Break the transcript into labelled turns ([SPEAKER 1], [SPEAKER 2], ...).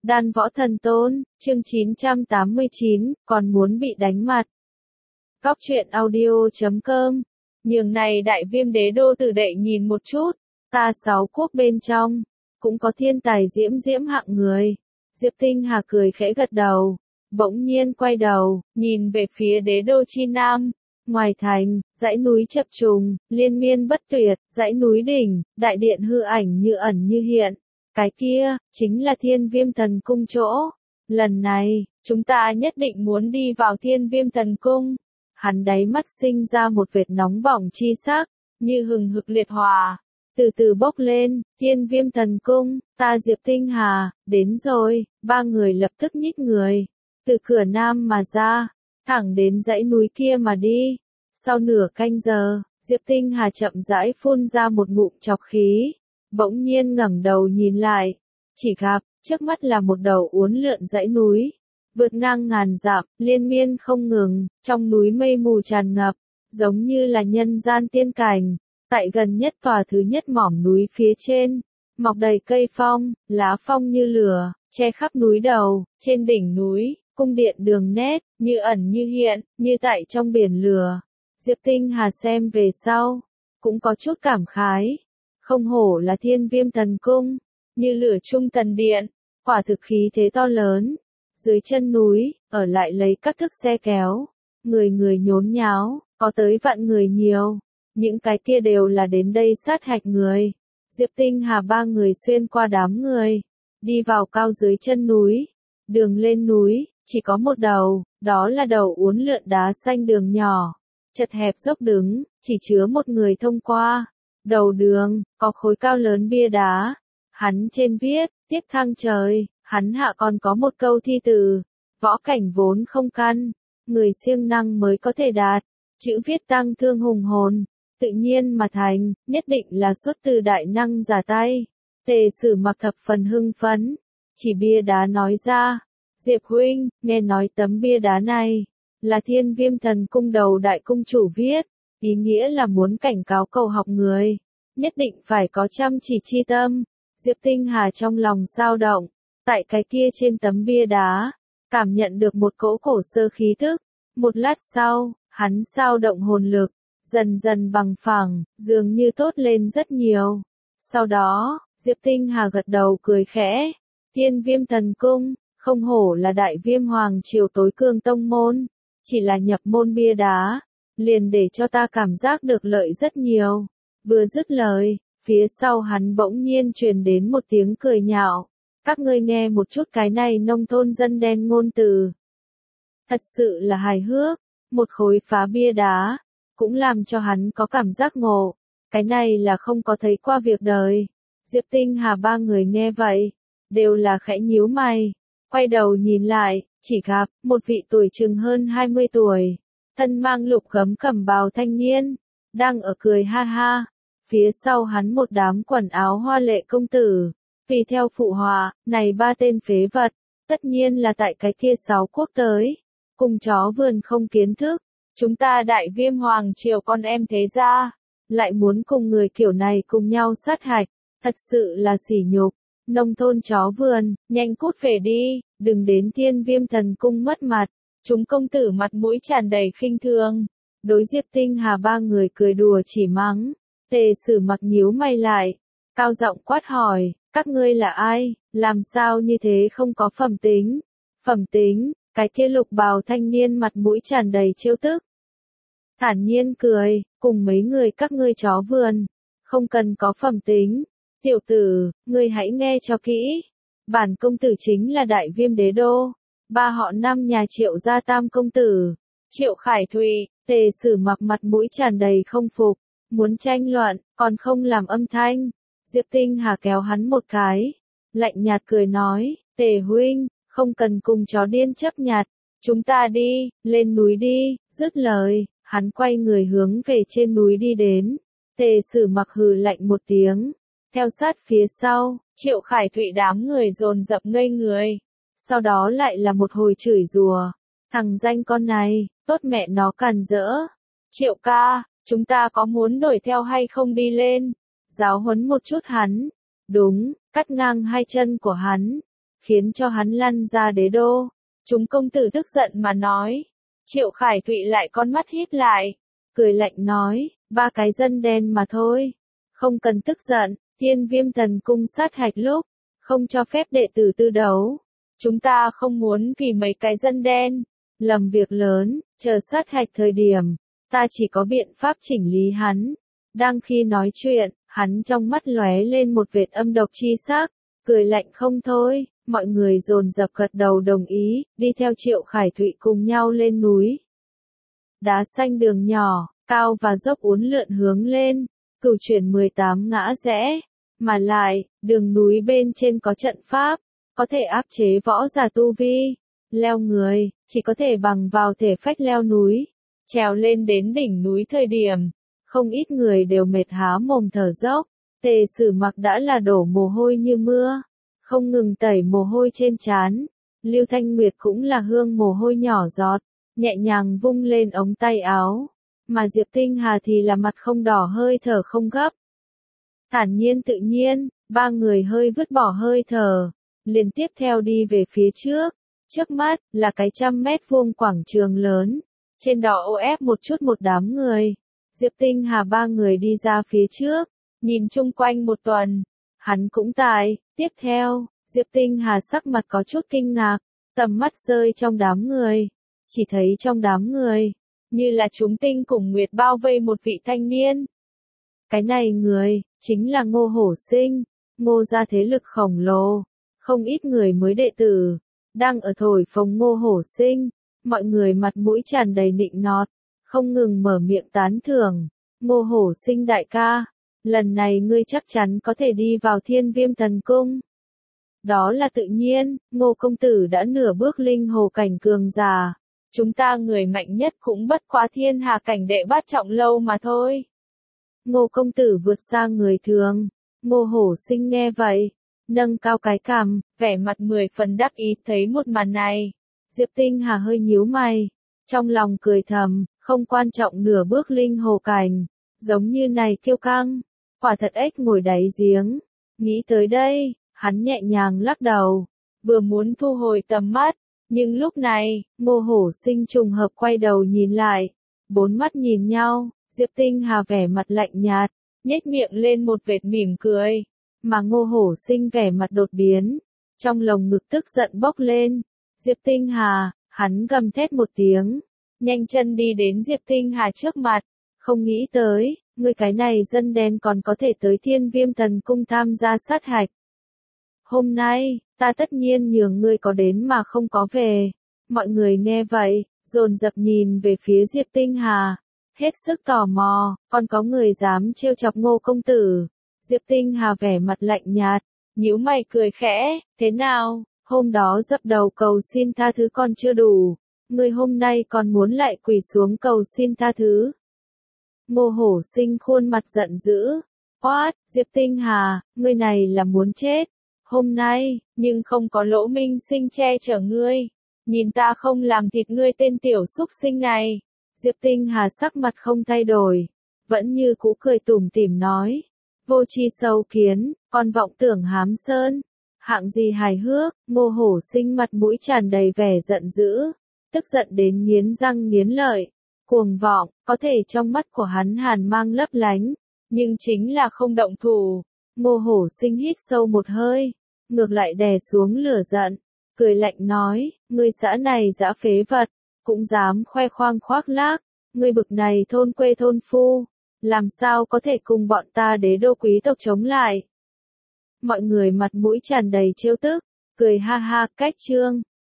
[SPEAKER 1] Đan Võ Thần Tôn, chương 989, còn muốn bị đánh mặt. Góc truyện audio.com. Nhường này Đại Viêm Đế đô tử đệ nhìn một chút, ta 6 quốc bên trong, cũng có thiên tài diễm diễm hạng người. Diệp Tinh Hà cười khẽ gật đầu, bỗng nhiên quay đầu, nhìn về phía đế đô chi nam. Ngoài thành, dãy núi chập trùng, liên miên bất tuyệt, dãy núi đỉnh, đại điện hư ảnh như ẩn như hiện. Cái kia, chính là Thiên Viêm Thần Cung chỗ. Lần này, chúng ta nhất định muốn đi vào Thiên Viêm Thần Cung. Hắn đáy mắt sinh ra một vệt nóng bỏng chi sắc, như hừng hực liệt hỏa. Từ từ bốc lên, Thiên Viêm Thần Cung, ta Diệp Tinh Hà, đến rồi. Ba người lập tức nhích người, từ cửa nam mà ra, thẳng đến dãy núi kia mà đi. Sau nửa canh giờ, Diệp Tinh Hà chậm rãi phun ra một ngụm trọc khí. Bỗng nhiên ngẩng đầu nhìn lại, chỉ gặp, trước mắt là một đầu uốn lượn dãy núi, vượt ngang ngàn dặm, liên miên không ngừng, trong núi mây mù tràn ngập, giống như là nhân gian tiên cảnh. Tại gần nhất tòa thứ nhất mỏm núi phía trên, mọc đầy cây phong, lá phong như lửa, che khắp núi đầu. Trên đỉnh núi, cung điện đường nét, như ẩn như hiện, như tại trong biển lửa. Diệp Tinh Hà xem về sau, cũng có chút cảm khái. Không hổ là Thiên Viêm Thần Cung, như lửa trung thần điện, quả thực khí thế to lớn. Dưới chân núi, ở lại lấy các thức xe kéo, người người nhốn nháo, có tới vạn người nhiều. Những cái kia đều là đến đây sát hạch người. Diệp Tinh Hà ba người xuyên qua đám người, đi vào cao dưới chân núi. Đường lên núi, chỉ có một đầu, đó là đầu uốn lượn đá xanh đường nhỏ, chật hẹp dốc đứng, chỉ chứa một người thông qua. Đầu đường, có khối cao lớn bia đá. Hắn trên viết, tiếp thăng trời, hắn hạ còn có một câu thi từ. Võ cảnh vốn không căn, người siêng năng mới có thể đạt. Chữ viết tăng thương hùng hồn, tự nhiên mà thành, nhất định là xuất từ đại năng giả tay. Tề Sử Mặc thập phần hưng phấn, chỉ bia đá nói ra. Diệp huynh, nghe nói tấm bia đá này, là Thiên Viêm Thần Cung đầu đại cung chủ viết. Ý nghĩa là muốn cảnh cáo cầu học người, nhất định phải có chăm chỉ chi tâm. Diệp Tinh Hà trong lòng dao động, tại cái kia trên tấm bia đá, cảm nhận được một cỗ cổ sơ khí tức. Một lát sau, hắn dao động hồn lực, dần dần bằng phẳng, dường như tốt lên rất nhiều. Sau đó, Diệp Tinh Hà gật đầu cười khẽ. Thiên Viêm Thần Cung, không hổ là Đại Viêm Hoàng triều tối cường tông môn, chỉ là nhập môn bia đá, liền để cho ta cảm giác được lợi rất nhiều. Vừa dứt lời, phía sau hắn bỗng nhiên truyền đến một tiếng cười nhạo. Các ngươi nghe một chút cái này nông thôn dân đen ngôn từ. Thật sự là hài hước, một khối phá bia đá, cũng làm cho hắn có cảm giác ngộ. Cái này là không có thấy qua việc đời. Diệp Tinh Hà ba người nghe vậy, đều là khẽ nhíu mày, quay đầu nhìn lại, chỉ gặp một vị tuổi chừng hơn 20 tuổi. Thân mang lục gấm cẩm bào thanh niên, đang ở cười ha ha. Phía sau hắn một đám quần áo hoa lệ công tử, tùy theo phụ họa, này ba tên phế vật, tất nhiên là tại cái kia 6 quốc tới. Cùng chó vườn không kiến thức, chúng ta Đại Viêm Hoàng triều con em thế gia, lại muốn cùng người kiểu này cùng nhau sát hạch, thật sự là sỉ nhục. Nông thôn chó vườn, nhanh cút về đi, đừng đến Thiên Viêm Thần Cung mất mặt. Chúng công tử mặt mũi tràn đầy khinh thường, đối Diệp Tinh Hà ba người cười đùa chỉ mắng. Tề Sử Mặc nhíu mày lại, cao giọng quát hỏi, các ngươi là ai, làm sao như thế không có phẩm tính? Phẩm tính? Cái kia lục bào thanh niên mặt mũi tràn đầy trêu tức, thản nhiên cười, cùng mấy người các ngươi chó vườn, không cần có phẩm tính. Tiểu tử, ngươi hãy nghe cho kỹ, bản công tử chính là Đại Viêm Đế đô, ba họ năm nhà Triệu gia tam công tử, Triệu Khải Thụy. Tề Sử Mặc mặt mũi tràn đầy không phục, muốn tranh luận, còn không làm âm thanh. Diệp Tinh Hà kéo hắn một cái, lạnh nhạt cười nói, Tề huynh, không cần cùng chó điên chấp nhặt, chúng ta đi, lên núi đi. Dứt lời, hắn quay người hướng về trên núi đi đến. Tề Sử Mặc hừ lạnh một tiếng, theo sát phía sau, Triệu Khải Thụy đám người dồn dập ngây người. Sau đó lại là một hồi chửi rủa, thằng danh con này, tốt mẹ nó càn rỡ. Triệu ca, chúng ta có muốn đuổi theo hay không đi lên? Giáo huấn một chút hắn. Đúng, cắt ngang hai chân của hắn. khiến cho hắn lăn ra đế đô. Chúng công tử tức giận mà nói. Triệu Khải Thụy lại con mắt híp lại, cười lạnh nói, 3 cái dân đen mà thôi. Không cần tức giận, Thiên Viêm Thần Cung sát hạch lúc, không cho phép đệ tử tư đấu. Chúng ta không muốn vì mấy cái dân đen, lầm việc lớn, chờ sát hạch thời điểm, ta chỉ có biện pháp chỉnh lý hắn. Đang khi nói chuyện, hắn trong mắt lóe lên một vệt âm độc chi sắc, cười lạnh không thôi, mọi người dồn dập gật đầu đồng ý, đi theo Triệu Khải Thụy cùng nhau lên núi. Đá xanh đường nhỏ, cao và dốc uốn lượn hướng lên, cửu chuyển 18 ngã rẽ, mà lại, đường núi bên trên có trận pháp, có thể áp chế võ giả tu vi, leo người, chỉ có thể bằng vào thể phách leo núi, trèo lên đến đỉnh núi thời điểm, không ít người đều mệt há mồm thở dốc, Tề Sử Mặc đã là đổ mồ hôi như mưa, không ngừng tẩy mồ hôi trên trán, Lưu Thanh Nguyệt cũng là hương mồ hôi nhỏ giọt, nhẹ nhàng vung lên ống tay áo, mà Diệp Tinh Hà thì là mặt không đỏ hơi thở không gấp. Thản nhiên tự nhiên, 3 người hơi vứt bỏ hơi thở, liền tiếp theo đi về phía trước mắt, là cái 100 mét vuông quảng trường lớn, trên đó ô ép một đám người, Diệp Tinh Hà 3 người đi ra phía trước, nhìn chung quanh một tuần, hắn cũng tại, tiếp theo, Diệp Tinh Hà sắc mặt có chút kinh ngạc, tầm mắt rơi trong đám người, chỉ thấy trong đám người, như là chúng tinh cùng nguyệt bao vây một vị thanh niên. Cái này người, chính là Ngô Hổ Sinh, Ngô gia thế lực khổng lồ, không ít người mới đệ tử, đang ở thổi phồng Ngô Hổ Sinh, mọi người mặt mũi tràn đầy nịnh nọt, không ngừng mở miệng tán thưởng, Ngô Hổ Sinh đại ca, lần này ngươi chắc chắn có thể đi vào Thiên Viêm Thần Cung. Đó là tự nhiên, Ngô công tử đã nửa bước linh hồ cảnh cường giả, chúng ta người mạnh nhất cũng bất quá thiên hà cảnh đệ bát trọng lâu mà thôi. Ngô công tử vượt xa người thường, Ngô Hổ Sinh nghe vậy, nâng cao cái cằm, vẻ mặt 10 phần đắc ý thấy một màn này. Diệp Tinh Hà hơi nhíu mày, trong lòng cười thầm, không quan trọng nửa bước linh hồ cảnh, giống như này kiêu căng, quả thật ếch ngồi đáy giếng. Nghĩ tới đây, hắn nhẹ nhàng lắc đầu, vừa muốn thu hồi tầm mắt, nhưng lúc này, Ngô Hổ Sinh trùng hợp quay đầu nhìn lại, 4 mắt nhìn nhau, Diệp Tinh Hà vẻ mặt lạnh nhạt, nhếch miệng lên một vệt mỉm cười, mà Ngô Hổ Sinh vẻ mặt đột biến, trong lồng ngực tức giận bốc lên. Diệp Tinh Hà, hắn gầm thét một tiếng, nhanh chân đi đến Diệp Tinh Hà trước mặt, không nghĩ tới, ngươi cái này dân đen còn có thể tới Thiên Viêm Thần Cung tham gia sát hạch. Hôm nay, ta tất nhiên nhường ngươi có đến mà không có về. Mọi người nghe vậy, dồn dập nhìn về phía Diệp Tinh Hà, hết sức tò mò, còn có người dám trêu chọc Ngô công tử. Diệp Tinh Hà vẻ mặt lạnh nhạt, nhíu mày cười khẽ, thế nào, hôm đó dập đầu cầu xin tha thứ còn chưa đủ, ngươi hôm nay còn muốn lại quỳ xuống cầu xin tha thứ. Ngô Hổ Sinh khuôn mặt giận dữ, quát, Diệp Tinh Hà, ngươi này là muốn chết. Hôm nay, nhưng không có Lỗ Minh Sinh che chở ngươi, nhìn ta không làm thịt ngươi tên tiểu súc sinh này. Diệp Tinh Hà sắc mặt không thay đổi, vẫn như cũ cười tủm tỉm nói, vô tri sâu kiến, còn vọng tưởng hám sơn, hạng gì hài hước. Ngô Hổ Sinh mặt mũi tràn đầy vẻ giận dữ, tức giận đến nghiến răng nghiến lợi, cuồng vọng, có thể trong mắt của hắn hàn mang lấp lánh, nhưng chính là không động thủ. Ngô Hổ Sinh hít sâu một hơi, ngược lại đè xuống lửa giận, cười lạnh nói, ngươi xã này dã phế vật, cũng dám khoe khoang khoác lác, ngươi bực này thôn quê thôn phu, làm sao có thể cùng bọn ta đế đô quý tộc chống lại. Mọi người mặt mũi tràn đầy trêu tức, cười ha ha, cách chương.